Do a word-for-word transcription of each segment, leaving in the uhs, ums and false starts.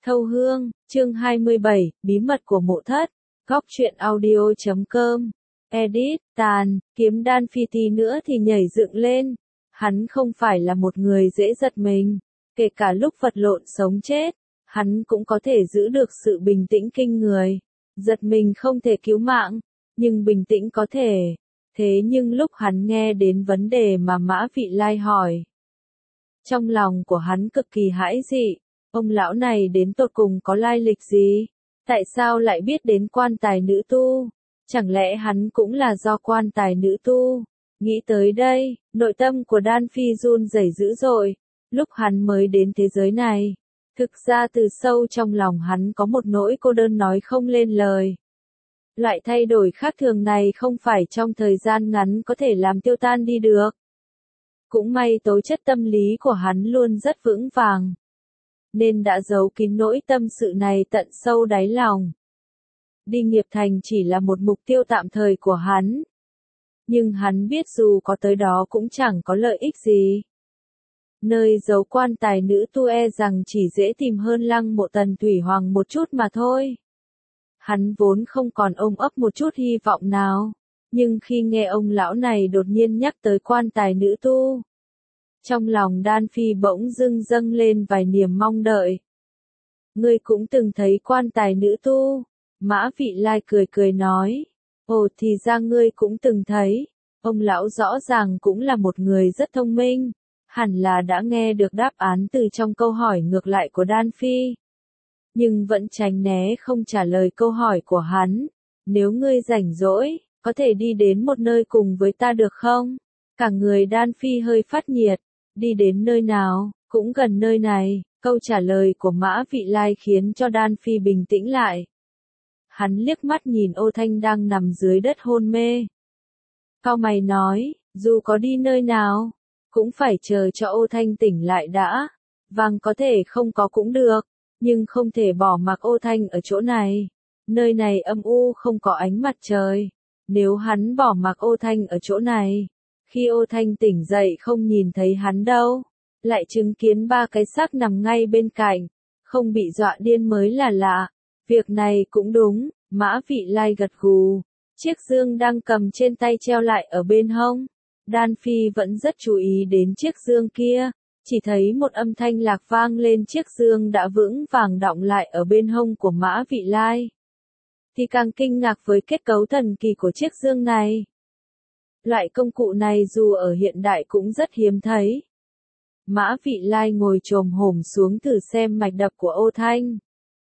Thâu Hương, chương hai mươi bảy, bí mật của mộ thất. Góc truyện audio chấm com. Edit, tàn, kiếm đan phi tí nữa thì nhảy dựng lên. Hắn không phải là một người dễ giật mình. Kể cả lúc vật lộn sống chết, hắn cũng có thể giữ được sự bình tĩnh kinh người. Giật mình không thể cứu mạng, nhưng bình tĩnh có thể. Thế nhưng lúc hắn nghe đến vấn đề mà Mã Vị Lai hỏi, trong lòng của hắn cực kỳ hãi dị. Ông lão này đến tột cùng có lai lịch gì? Tại sao lại biết đến quan tài nữ tu? Chẳng lẽ hắn cũng là do quan tài nữ tu? Nghĩ tới đây, nội tâm của Đan Phi run rẩy dữ dội. Lúc hắn mới đến thế giới này, thực ra từ sâu trong lòng hắn có một nỗi cô đơn nói không lên lời. Loại thay đổi khác thường này không phải trong thời gian ngắn có thể làm tiêu tan đi được. Cũng may tố chất tâm lý của hắn luôn rất vững vàng, nên đã giấu kín nỗi tâm sự này tận sâu đáy lòng. Đi nghiệp thành chỉ là một mục tiêu tạm thời của hắn. Nhưng hắn biết dù có tới đó cũng chẳng có lợi ích gì. Nơi giấu quan tài nữ tu e rằng chỉ dễ tìm hơn lăng mộ Tần Thủy Hoàng một chút mà thôi. Hắn vốn không còn ôm ấp một chút hy vọng nào. Nhưng khi nghe ông lão này đột nhiên nhắc tới quan tài nữ tu, trong lòng Đan Phi bỗng dưng dâng lên vài niềm mong đợi. Ngươi cũng từng thấy quan tài nữ tu? Mã Vị Lai cười cười nói. Ồ, thì ra ngươi cũng từng thấy. Ông lão rõ ràng cũng là một người rất thông minh. Hẳn là đã nghe được đáp án từ trong câu hỏi ngược lại của Đan Phi. Nhưng vẫn tránh né không trả lời câu hỏi của hắn. Nếu ngươi rảnh rỗi, có thể đi đến một nơi cùng với ta được không? Cả người Đan Phi hơi phát nhiệt. Đi đến nơi nào, cũng gần nơi này. Câu trả lời của Mã Vị Lai khiến cho Đan Phi bình tĩnh lại. Hắn liếc mắt nhìn Ô Thanh đang nằm dưới đất hôn mê. Cau mày nói, dù có đi nơi nào, cũng phải chờ cho Ô Thanh tỉnh lại đã. Vâng, có thể không có cũng được, nhưng không thể bỏ mặc Ô Thanh ở chỗ này. Nơi này âm u không có ánh mặt trời. Nếu hắn bỏ mặc Ô Thanh ở chỗ này, khi Ô Thanh tỉnh dậy không nhìn thấy hắn đâu, lại chứng kiến ba cái xác nằm ngay bên cạnh, không bị dọa điên mới là lạ. Việc này cũng đúng, Mã Vị Lai gật gù. Chiếc dương đang cầm trên tay treo lại ở bên hông. Đan Phi vẫn rất chú ý đến chiếc dương kia, chỉ thấy một âm thanh lạc vang lên, chiếc dương đã vững vàng đọng lại ở bên hông của Mã Vị Lai. Thì càng kinh ngạc với kết cấu thần kỳ của chiếc dương này. Loại công cụ này dù ở hiện đại cũng rất hiếm thấy. Mã Vị Lai ngồi chồm hổm xuống thử xem mạch đập của Ô Thanh.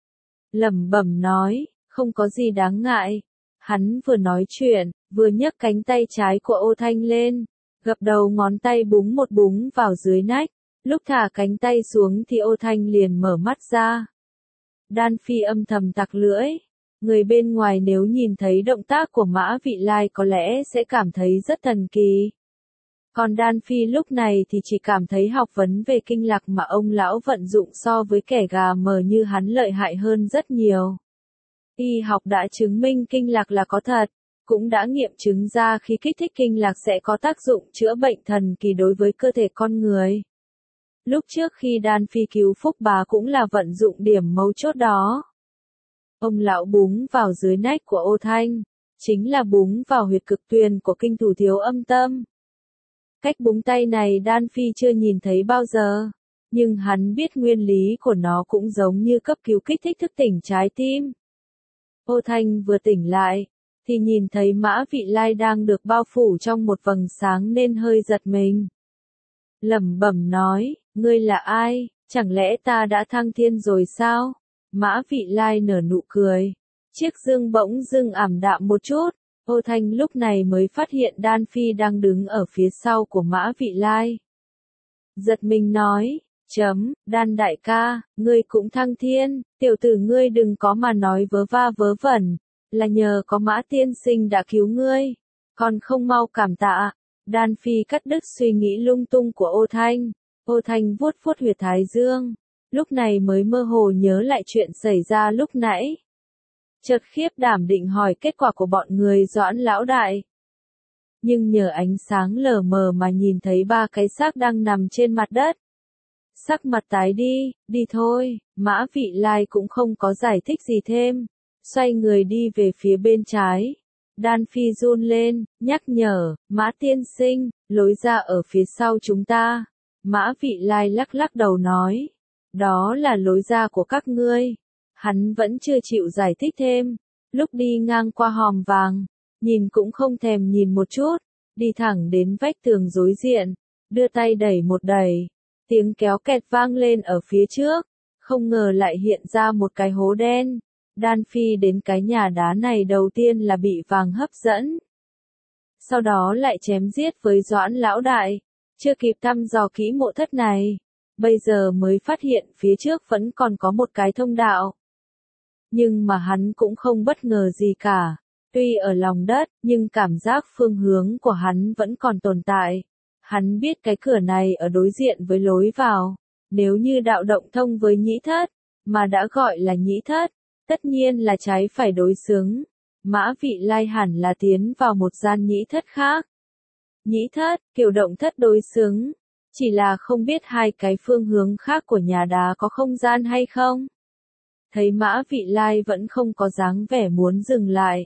Lẩm bẩm nói, không có gì đáng ngại. Hắn vừa nói chuyện, vừa nhấc cánh tay trái của Ô Thanh lên, gập đầu ngón tay búng một búng vào dưới nách. Lúc thả cánh tay xuống thì Ô Thanh liền mở mắt ra. Đan Phi âm thầm tặc lưỡi. Người bên ngoài nếu nhìn thấy động tác của Mã Vị Lai có lẽ sẽ cảm thấy rất thần kỳ. Còn Đan Phi lúc này thì chỉ cảm thấy học vấn về kinh lạc mà ông lão vận dụng so với kẻ gà mờ như hắn lợi hại hơn rất nhiều. Y học đã chứng minh kinh lạc là có thật, cũng đã nghiệm chứng ra khi kích thích kinh lạc sẽ có tác dụng chữa bệnh thần kỳ đối với cơ thể con người. Lúc trước khi Đan Phi cứu Phúc Bá cũng là vận dụng điểm mấu chốt đó. Ông lão búng vào dưới nách của Ô Thanh, chính là búng vào huyệt cực tuyền của kinh thủ thiếu âm tâm. Cách búng tay này Đan Phi chưa nhìn thấy bao giờ, nhưng hắn biết nguyên lý của nó cũng giống như cấp cứu kích thích thức tỉnh trái tim. Ô Thanh vừa tỉnh lại, thì nhìn thấy Mã Vị Lai đang được bao phủ trong một vầng sáng nên hơi giật mình. Lẩm bẩm nói, ngươi là ai, chẳng lẽ ta đã thăng thiên rồi sao? Mã Vị Lai nở nụ cười. Chiếc dương bỗng dưng ảm đạm một chút. Ô Thanh lúc này mới phát hiện Đan Phi đang đứng ở phía sau của Mã Vị Lai. Giật mình nói, chấm, Đan đại ca, ngươi cũng thăng thiên, tiểu tử ngươi đừng có mà nói vớ va vớ vẩn, là nhờ có Mã tiên sinh đã cứu ngươi, còn không mau cảm tạ. Đan Phi cắt đứt suy nghĩ lung tung của Ô Thanh. Ô Thanh vuốt vuốt huyệt thái dương, lúc này mới mơ hồ nhớ lại chuyện xảy ra lúc nãy. Chợt khiếp đảm định hỏi kết quả của bọn người Doãn lão đại. Nhưng nhờ ánh sáng lờ mờ mà nhìn thấy ba cái xác đang nằm trên mặt đất. Sắc mặt tái đi, đi thôi, Mã Vị Lai cũng không có giải thích gì thêm. Xoay người đi về phía bên trái. Đan Phi run lên, nhắc nhở, Mã tiên sinh, lối ra ở phía sau chúng ta. Mã Vị Lai lắc lắc đầu nói, đó là lối ra của các ngươi. Hắn vẫn chưa chịu giải thích thêm. Lúc đi ngang qua hòm vàng, nhìn cũng không thèm nhìn một chút, đi thẳng đến vách tường đối diện, đưa tay đẩy một đẩy. Tiếng kéo kẹt vang lên ở phía trước, không ngờ lại hiện ra một cái hố đen. Đan Phi đến cái nhà đá này đầu tiên là bị vàng hấp dẫn. Sau đó lại chém giết với Doãn lão đại, chưa kịp thăm dò kỹ mộ thất này, bây giờ mới phát hiện phía trước vẫn còn có một cái thông đạo. Nhưng mà hắn cũng không bất ngờ gì cả, tuy ở lòng đất, nhưng cảm giác phương hướng của hắn vẫn còn tồn tại. Hắn biết cái cửa này ở đối diện với lối vào, nếu như đạo động thông với nhĩ thất, mà đã gọi là nhĩ thất, tất nhiên là trái phải đối xứng. Mã Vị Lai hẳn là tiến vào một gian nhĩ thất khác. Nhĩ thất, kiểu động thất đối xứng, chỉ là không biết hai cái phương hướng khác của nhà đá có không gian hay không. Thấy Mã Vị Lai vẫn không có dáng vẻ muốn dừng lại,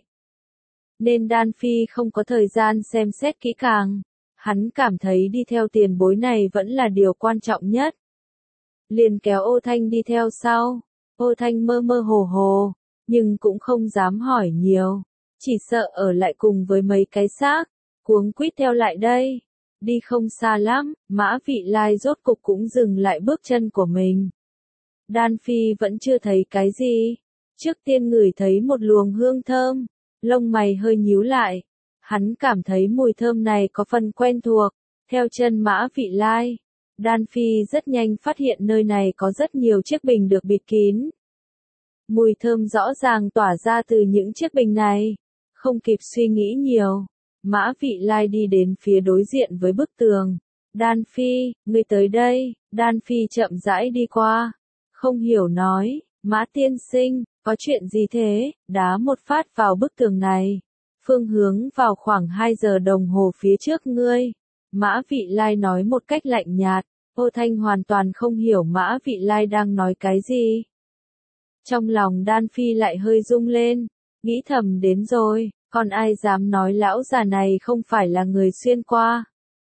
nên Đan Phi không có thời gian xem xét kỹ càng. Hắn cảm thấy đi theo tiền bối này vẫn là điều quan trọng nhất. Liền kéo Ô Thanh đi theo sau. Ô Thanh mơ mơ hồ hồ, nhưng cũng không dám hỏi nhiều, chỉ sợ ở lại cùng với mấy cái xác, cuống quýt theo lại đây. Đi không xa lắm, Mã Vị Lai rốt cục cũng dừng lại bước chân của mình. Đan Phi vẫn chưa thấy cái gì, trước tiên ngửi thấy một luồng hương thơm, lông mày hơi nhíu lại. Hắn cảm thấy mùi thơm này có phần quen thuộc, theo chân Mã Vị Lai. Đan Phi rất nhanh phát hiện nơi này có rất nhiều chiếc bình được bịt kín. Mùi thơm rõ ràng tỏa ra từ những chiếc bình này. Không kịp suy nghĩ nhiều, Mã Vị Lai đi đến phía đối diện với bức tường. Đan Phi, ngươi tới đây. Đan Phi chậm rãi đi qua, không hiểu nói, Mã tiên sinh, có chuyện gì thế? Đá một phát vào bức tường này. Phương hướng vào khoảng hai giờ đồng hồ phía trước ngươi. Mã Vị Lai nói một cách lạnh nhạt. Ô Thanh hoàn toàn không hiểu Mã Vị Lai đang nói cái gì. Trong lòng Đan Phi lại hơi rung lên, nghĩ thầm đến rồi, còn ai dám nói lão già này không phải là người xuyên qua.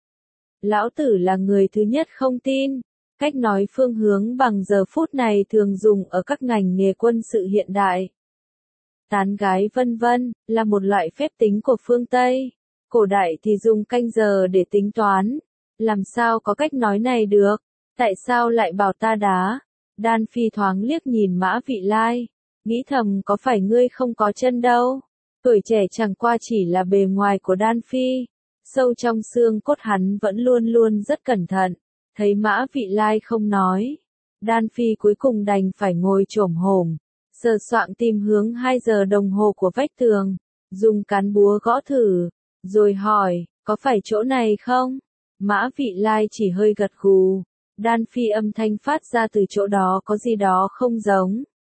Lão tử là người thứ nhất không tin. Cách nói phương hướng bằng giờ phút này thường dùng ở các ngành nghề quân sự hiện đại. Tán gái vân vân, là một loại phép tính của phương Tây. Cổ đại thì dùng canh giờ để tính toán. Làm sao có cách nói này được? Tại sao lại bảo ta đá? Đan Phi thoáng liếc nhìn Mã Vị Lai, nghĩ thầm có phải ngươi không có chân đâu. Tuổi trẻ chẳng qua chỉ là bề ngoài của Đan Phi, sâu trong xương cốt hắn vẫn luôn luôn rất cẩn thận. Thấy Mã Vị Lai không nói, Đan Phi cuối cùng đành phải ngồi chổm hổm, sờ soạng tìm hướng hai giờ đồng hồ của vách tường, dùng cán búa gõ thử, rồi hỏi, có phải chỗ này không? Mã Vị Lai chỉ hơi gật gù. Đan Phi âm thanh phát ra từ chỗ đó có gì đó không giống.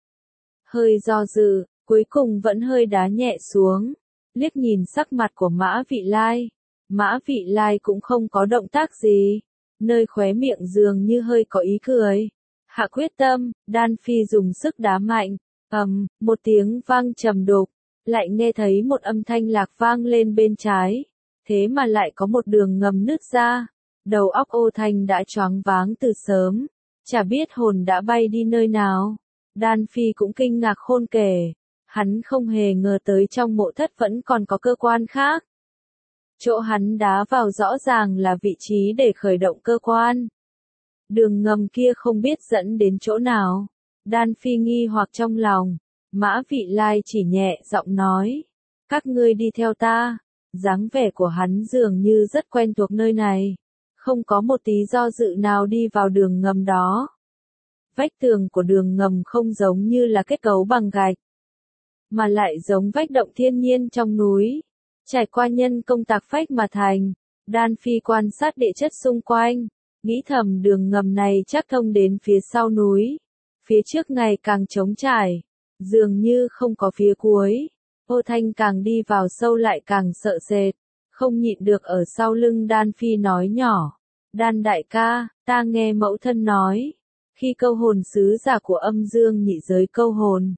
Hơi do dự, cuối cùng vẫn hơi đá nhẹ xuống, liếc nhìn sắc mặt của Mã Vị Lai. Mã Vị Lai cũng không có động tác gì, nơi khóe miệng dường như hơi có ý cười. Hạ quyết tâm, Đan Phi dùng sức đá mạnh, ầm, một tiếng vang trầm đục, lại nghe thấy một âm thanh lạc vang lên bên trái, thế mà lại có một đường ngầm nứt ra. Đầu óc Ô Thanh đã choáng váng từ sớm, chả biết hồn đã bay đi nơi nào. Đan Phi cũng kinh ngạc khôn kể, hắn không hề ngờ tới trong mộ thất vẫn còn có cơ quan khác. Chỗ hắn đá vào rõ ràng là vị trí để khởi động cơ quan. Đường ngầm kia không biết dẫn đến chỗ nào. Đan Phi nghi hoặc trong lòng, Mã Vị Lai chỉ nhẹ giọng nói, các ngươi đi theo ta. Dáng vẻ của hắn dường như rất quen thuộc nơi này, không có một tí do dự nào đi vào đường ngầm đó. Vách tường của đường ngầm không giống như là kết cấu bằng gạch, mà lại giống vách động thiên nhiên trong núi, trải qua nhân công tạc phách mà thành. Đan Phi quan sát địa chất xung quanh, nghĩ thầm đường ngầm này chắc thông đến phía sau núi, phía trước ngày càng trống trải, dường như không có phía cuối. Ô Thanh càng đi vào sâu lại càng sợ sệt, không nhịn được ở sau lưng Đan Phi nói nhỏ, Đan đại ca, ta nghe mẫu thân nói, khi câu hồn sứ giả của âm dương nhị giới câu hồn,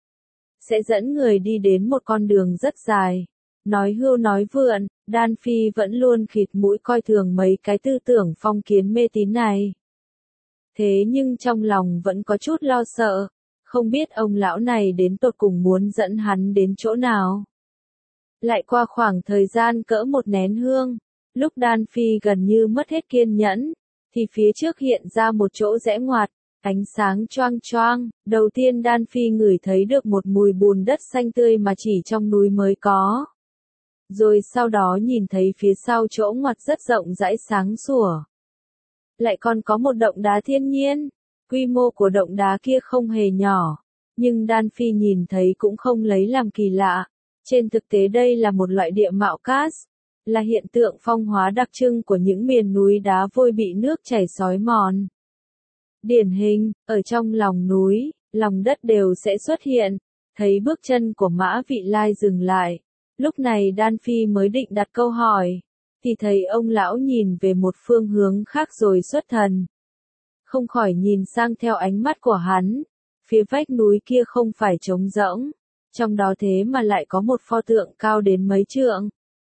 sẽ dẫn người đi đến một con đường rất dài. Nói hưu nói vượn, Đan Phi vẫn luôn khịt mũi coi thường mấy cái tư tưởng phong kiến mê tín này. Thế nhưng trong lòng vẫn có chút lo sợ, không biết ông lão này đến tột cùng muốn dẫn hắn đến chỗ nào. Lại qua khoảng thời gian cỡ một nén hương, lúc Đan Phi gần như mất hết kiên nhẫn, thì phía trước hiện ra một chỗ rẽ ngoặt, ánh sáng choang choang, đầu tiên Đan Phi ngửi thấy được một mùi bùn đất xanh tươi mà chỉ trong núi mới có. Rồi sau đó nhìn thấy phía sau chỗ ngoặt rất rộng rãi sáng sủa. Lại còn có một động đá thiên nhiên, quy mô của động đá kia không hề nhỏ, nhưng Đan Phi nhìn thấy cũng không lấy làm kỳ lạ. Trên thực tế đây là một loại địa mạo karst, là hiện tượng phong hóa đặc trưng của những miền núi đá vôi bị nước chảy xói mòn. Điển hình, ở trong lòng núi, lòng đất đều sẽ xuất hiện, thấy bước chân của Mã Vị Lai dừng lại. Lúc này Đan Phi mới định đặt câu hỏi, thì thấy ông lão nhìn về một phương hướng khác rồi xuất thần. Không khỏi nhìn sang theo ánh mắt của hắn, phía vách núi kia không phải trống rỗng, trong đó thế mà lại có một pho tượng cao đến mấy trượng.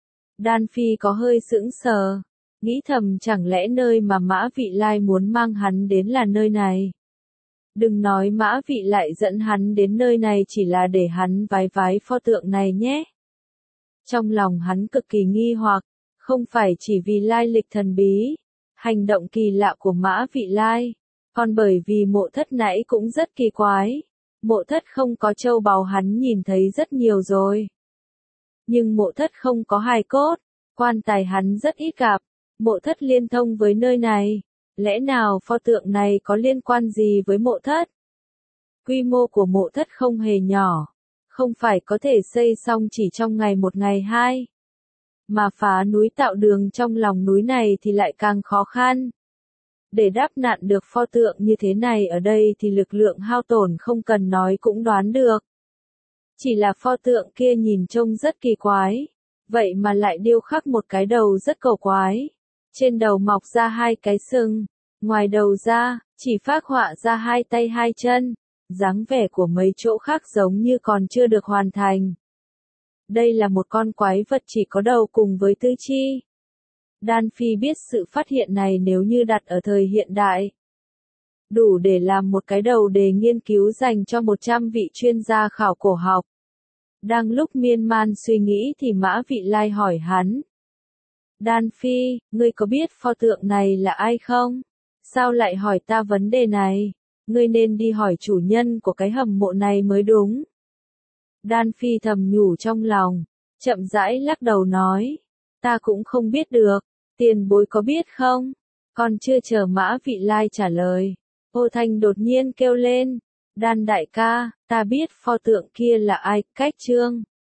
Đan Phi có hơi sững sờ, nghĩ thầm chẳng lẽ nơi mà Mã Vị Lai muốn mang hắn đến là nơi này. Đừng nói Mã Vị lại dẫn hắn đến nơi này chỉ là để hắn vái vái pho tượng này nhé. Trong lòng hắn cực kỳ nghi hoặc, không phải chỉ vì lai lịch thần bí, hành động kỳ lạ của Mã Vị Lai, còn bởi vì Mộ Thất nãy cũng rất kỳ quái. Mộ Thất không có châu báu hắn nhìn thấy rất nhiều rồi. Nhưng Mộ Thất không có hài cốt, quan tài hắn rất ít gặp, Mộ Thất liên thông với nơi này, lẽ nào pho tượng này có liên quan gì với Mộ Thất? Quy mô của Mộ Thất không hề nhỏ, không phải có thể xây xong chỉ trong ngày một ngày hai, mà phá núi tạo đường trong lòng núi này thì lại càng khó khăn. Để đáp nạn được pho tượng như thế này ở đây thì lực lượng hao tổn không cần nói cũng đoán được. Chỉ là pho tượng kia nhìn trông rất kỳ quái, vậy mà lại điêu khắc một cái đầu rất cổ quái. Trên đầu mọc ra hai cái sừng, ngoài đầu ra, chỉ phác họa ra hai tay hai chân, dáng vẻ của mấy chỗ khác giống như còn chưa được hoàn thành. Đây là một con quái vật chỉ có đầu cùng với tứ chi. Đan Phi biết sự phát hiện này nếu như đặt ở thời hiện đại, đủ để làm một cái đầu đề nghiên cứu dành cho một trăm vị chuyên gia khảo cổ học. Đang lúc miên man suy nghĩ thì Mã Vị Lai hỏi hắn. Đan Phi, ngươi có biết pho tượng này là ai không? Sao lại hỏi ta vấn đề này? Ngươi nên đi hỏi chủ nhân của cái hầm mộ này mới đúng. Đan Phi thầm nhủ trong lòng, chậm rãi lắc đầu nói. Ta cũng không biết được, tiền bối có biết không? Còn chưa chờ Mã Vị Lai trả lời, Ô Thanh đột nhiên kêu lên. Đan đại ca, ta biết pho tượng kia là ai, cách chương.